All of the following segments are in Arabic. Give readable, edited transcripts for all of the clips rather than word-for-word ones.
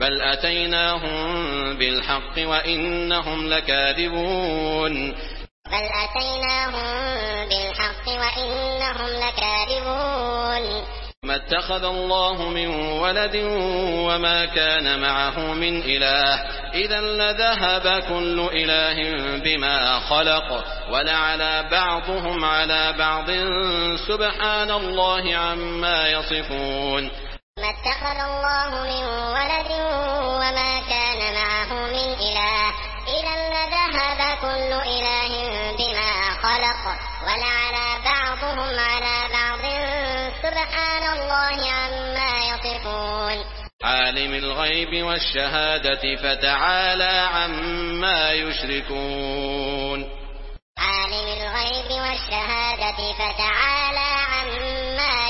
بل أتيناهم بالحق وإنهم لكاذبون بل أتيناهم بالحق وإنهم لكاذبون ما اتخذ الله من ولد وما كان معه من إله إذا لذهب كل إله بما خلق ولعلى بعضهم على بعض سبحان الله عما يصفون ما اتخذ الله من ولد وما كان معه من إله إذا لذهب كل إله بما خلق ولعلى بعضهم على بعض سبحان الله عما يصفون عالم الغيب والشهادة فتعالى عما يشركون عالم الغيب والشهادة فتعالى عما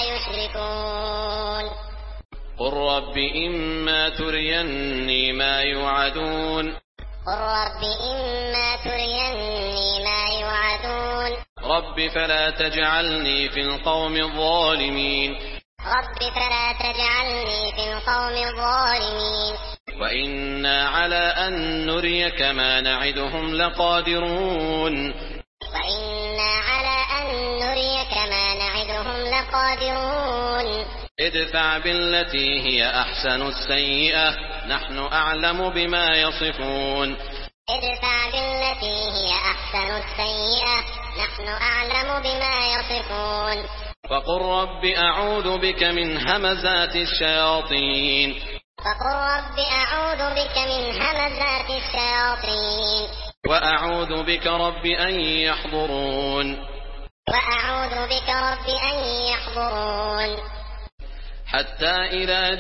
يشركون قل رب إما تريني ما يوعدون قل رب إما تريني ما يوعدون رب فلا تجعلني في القوم الظالمين رب فلا تجعلني في القوم الظالمين وإنا على أن نريك ما نعدهم لقادرون وإنا على أن نريك ما نعدهم لقادرون ادفع بالتي هي أحسن السيئة نحن أعلم بما يصفون ادفع بالتي هي أحسن السيئة نحن أعلم بما يصفون فقل رب أعوذ بك من همزات الشياطين فقل رب أعوذ بك من همزات الشياطين وأعوذ بك رب أن يحضرون وأعوذ بك رب أن يحضرون حتى إذا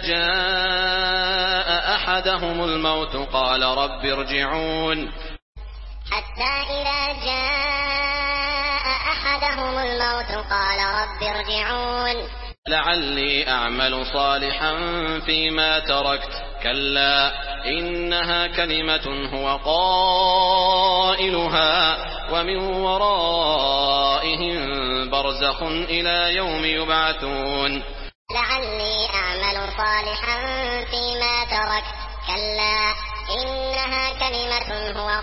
جاء أحدهم الموت قال رب ارجعون حتى إذا جاء أحدهم الموت قال رب ارجعون لعلي أعمل صالحا فيما تركت كلا إنها كلمة هو قائلها ومن ورائهم برزخ إلى يوم يبعثون لعلي أعمل صالحا فيما تركت كلا إنها كلمة هو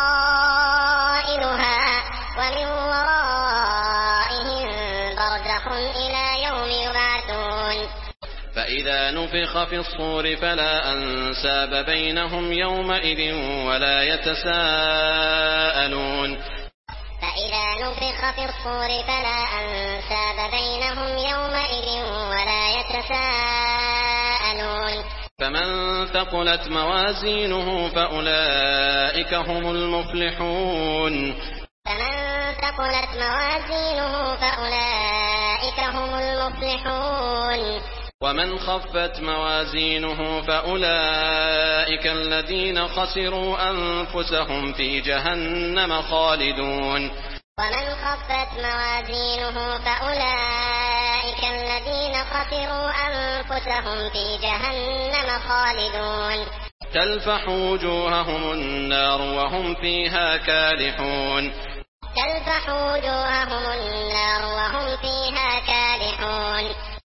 قائلها ومن ورائهم برزخ إلى يوم يبعثون فإذا نفخ في الصور فلا أنساب بينهم يومئذ ولا يتساءلون فإذا نفخ في الصور فلا أنساب بينهم يومئذ ولا يتساءلون فمن ثقلت موازينه فأولئك هم المفلحون فمن ثقلت موازينه فأولئك هم المفلحون ومن خفت موازينه فأولئك الذين خسروا أنفسهم في جهنم خالدون ومن خفت موازينه فأولئك الذين خسروا أنفسهم في جهنم خالدون تلفح وجوههم النار وهم فيها كالحون تلفح وجوههم النار وهم